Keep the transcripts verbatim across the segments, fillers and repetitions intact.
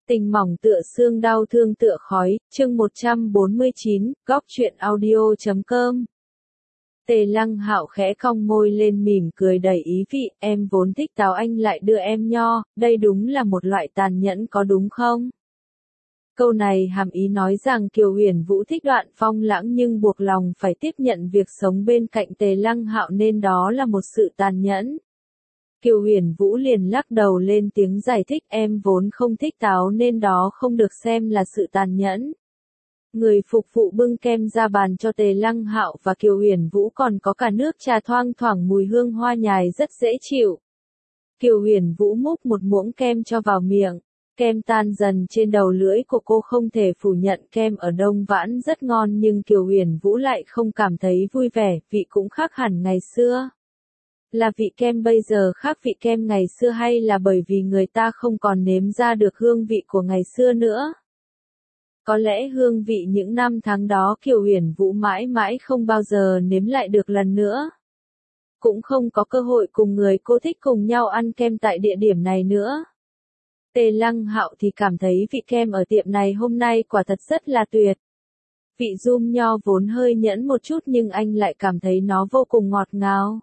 Tình mỏng tựa xương, đau thương tựa khói, chương một trăm bốn mươi chín, góc truyện audio chấm com. Tề Lăng Hạo khẽ cong môi lên mỉm cười đầy ý vị, em vốn thích táo anh lại đưa em nho, đây đúng là một loại tàn nhẫn có đúng không? Câu này hàm ý nói rằng Kiều Huyền Vũ thích Đoạn Phong Lãng nhưng buộc lòng phải tiếp nhận việc sống bên cạnh Tề Lăng Hạo nên đó là một sự tàn nhẫn. Kiều Huyền Vũ liền lắc đầu lên tiếng giải thích, em vốn không thích táo nên đó không được xem là sự tàn nhẫn. Người phục vụ bưng kem ra bàn cho Tề Lăng Hạo và Kiều Huyền Vũ còn có cả nước trà thoang thoảng mùi hương hoa nhài rất dễ chịu. Kiều Huyền Vũ múc một muỗng kem cho vào miệng. Kem tan dần trên đầu lưỡi của cô, không thể phủ nhận kem ở Đông Vãn rất ngon nhưng Kiều Huyền Vũ lại không cảm thấy vui vẻ, vị cũng khác hẳn ngày xưa. Là vị kem bây giờ khác vị kem ngày xưa hay là bởi vì người ta không còn nếm ra được hương vị của ngày xưa nữa? Có lẽ hương vị những năm tháng đó Kiều Huyền Vũ mãi mãi không bao giờ nếm lại được lần nữa. Cũng không có cơ hội cùng người cô thích cùng nhau ăn kem tại địa điểm này nữa. Tề Lăng Hạo thì cảm thấy vị kem ở tiệm này hôm nay quả thật rất là tuyệt. Vị rum nho vốn hơi nhẫn một chút nhưng anh lại cảm thấy nó vô cùng ngọt ngào.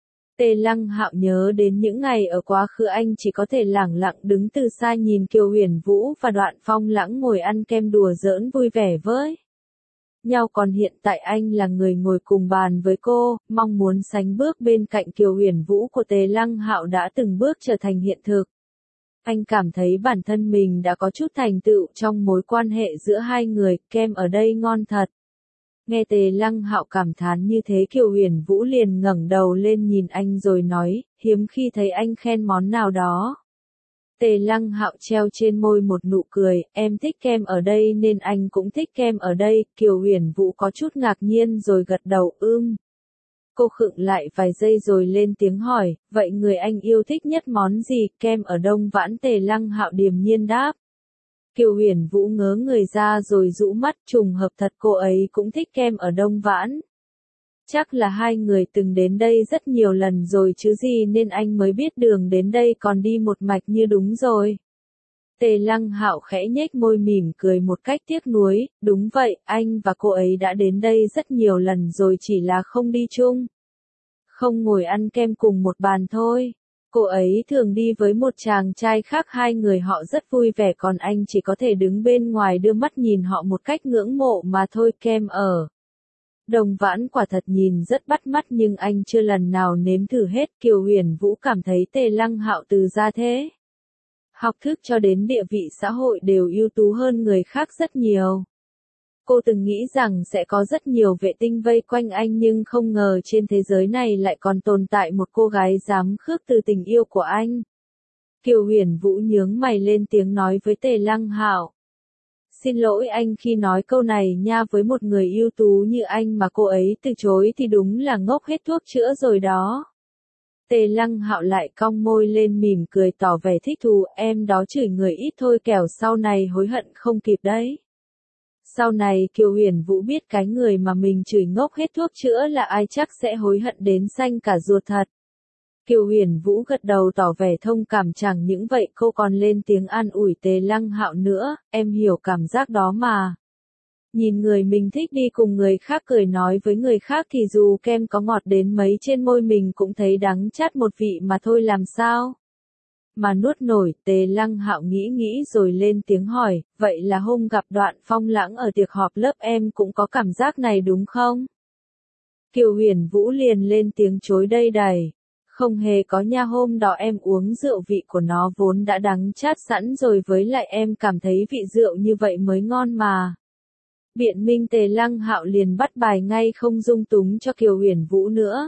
Tề Lăng Hạo nhớ đến những ngày ở quá khứ anh chỉ có thể lẳng lặng đứng từ xa nhìn Kiều Huyền Vũ và Đoạn Phong Lãng ngồi ăn kem đùa giỡn vui vẻ với nhau, còn hiện tại anh là người ngồi cùng bàn với cô, mong muốn sánh bước bên cạnh Kiều Huyền Vũ của Tề Lăng Hạo đã từng bước trở thành hiện thực. Anh cảm thấy bản thân mình đã có chút thành tựu trong mối quan hệ giữa hai người, kem ở đây ngon thật. Nghe Tề Lăng Hạo cảm thán như thế Kiều Huyền Vũ liền ngẩng đầu lên nhìn anh rồi nói, hiếm khi thấy anh khen món nào đó. Tề Lăng Hạo treo trên môi một nụ cười, em thích kem ở đây nên anh cũng thích kem ở đây, Kiều Huyền Vũ có chút ngạc nhiên rồi gật đầu, ưm. Cô khựng lại vài giây rồi lên tiếng hỏi, vậy người anh yêu thích nhất món gì, kem ở Đông Vãn? Tề Lăng Hạo điềm nhiên đáp. Kiều Huyền Vũ ngớ người ra rồi rũ mắt, trùng hợp thật cô ấy cũng thích kem ở Đông Vãn. Chắc là hai người từng đến đây rất nhiều lần rồi chứ gì nên anh mới biết đường đến đây còn đi một mạch như đúng rồi. Tề Lăng Hạo khẽ nhếch môi mỉm cười một cách tiếc nuối, đúng vậy, anh và cô ấy đã đến đây rất nhiều lần rồi chỉ là không đi chung. Không ngồi ăn kem cùng một bàn thôi. Cô ấy thường đi với một chàng trai khác, hai người họ rất vui vẻ còn anh chỉ có thể đứng bên ngoài đưa mắt nhìn họ một cách ngưỡng mộ mà thôi. Kem ở Đồng Vãn quả thật nhìn rất bắt mắt nhưng anh chưa lần nào nếm thử hết. Kiều Huyền Vũ cảm thấy Tề Lăng Hạo từ gia thế, học thức cho đến địa vị xã hội đều ưu tú hơn người khác rất nhiều. Cô từng nghĩ rằng sẽ có rất nhiều vệ tinh vây quanh anh nhưng không ngờ trên thế giới này lại còn tồn tại một cô gái dám khước từ tình yêu của anh. Kiều Huyền Vũ nhướng mày lên tiếng nói với Tề Lăng Hạo. Xin lỗi anh khi nói câu này nha, với một người ưu tú như anh mà cô ấy từ chối thì đúng là ngốc hết thuốc chữa rồi đó. Tề Lăng Hạo lại cong môi lên mỉm cười tỏ vẻ thích thú, em đó chửi người ít thôi kẻo sau này hối hận không kịp đấy. Sau này Kiều Huyền Vũ biết cái người mà mình chửi ngốc hết thuốc chữa là ai chắc sẽ hối hận đến xanh cả ruột thật. Kiều Huyền Vũ gật đầu tỏ vẻ thông cảm, chẳng những vậy cô còn lên tiếng an ủi Tề Lăng Hạo nữa, em hiểu cảm giác đó mà. Nhìn người mình thích đi cùng người khác cười nói với người khác thì dù kem có ngọt đến mấy trên môi mình cũng thấy đắng chát một vị mà thôi, làm sao mà nuốt nổi. Tề Lăng Hạo nghĩ nghĩ rồi lên tiếng hỏi, vậy là hôm gặp Đoạn Phong Lãng ở tiệc họp lớp em cũng có cảm giác này đúng không? Kiều Huyền Vũ liền lên tiếng chối đây đầy. Không hề có nha, hôm đó em uống rượu vị của nó vốn đã đắng chát sẵn rồi, với lại em cảm thấy vị rượu như vậy mới ngon mà. Biện minh Tề Lăng Hạo liền bắt bài ngay, không dung túng cho Kiều Huyền Vũ nữa.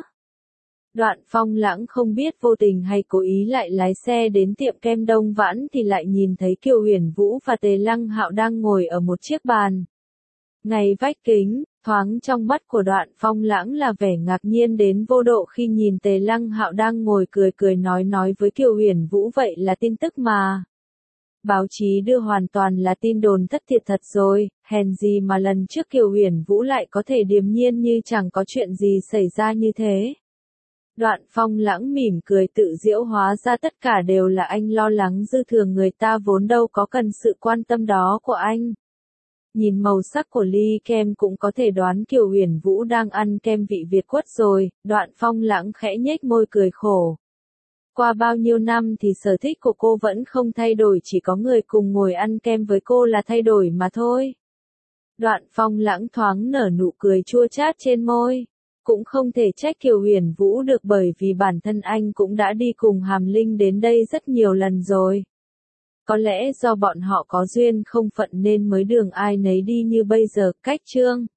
Đoạn Phong Lãng không biết vô tình hay cố ý lại lái xe đến tiệm kem Đông Vãn thì lại nhìn thấy Kiều Huyền Vũ và Tề Lăng Hạo đang ngồi ở một chiếc bàn ngay vách kính. Thoáng trong mắt của Đoạn Phong Lãng là vẻ ngạc nhiên đến vô độ khi nhìn Tề Lăng Hạo đang ngồi cười cười nói nói với Kiều Huyền Vũ, vậy là tin tức mà báo chí đưa hoàn toàn là tin đồn thất thiệt thật rồi, hèn gì mà lần trước Kiều Huyền Vũ lại có thể điềm nhiên như chẳng có chuyện gì xảy ra như thế. Đoạn Phong Lãng mỉm cười tự giễu, hóa ra tất cả đều là anh lo lắng dư thừa, người ta vốn đâu có cần sự quan tâm đó của anh. Nhìn màu sắc của ly kem cũng có thể đoán Kiều Huyền Vũ đang ăn kem vị Việt quất rồi, Đoạn Phong Lãng khẽ nhếch môi cười khổ. Qua bao nhiêu năm thì sở thích của cô vẫn không thay đổi, chỉ có người cùng ngồi ăn kem với cô là thay đổi mà thôi. Đoạn Phong Lãng thoáng nở nụ cười chua chát trên môi. Cũng không thể trách Kiều Huyền Vũ được, bởi vì bản thân anh cũng đã đi cùng Hàm Linh đến đây rất nhiều lần rồi. Có lẽ do bọn họ có duyên không phận nên mới đường ai nấy đi như bây giờ. Cách chương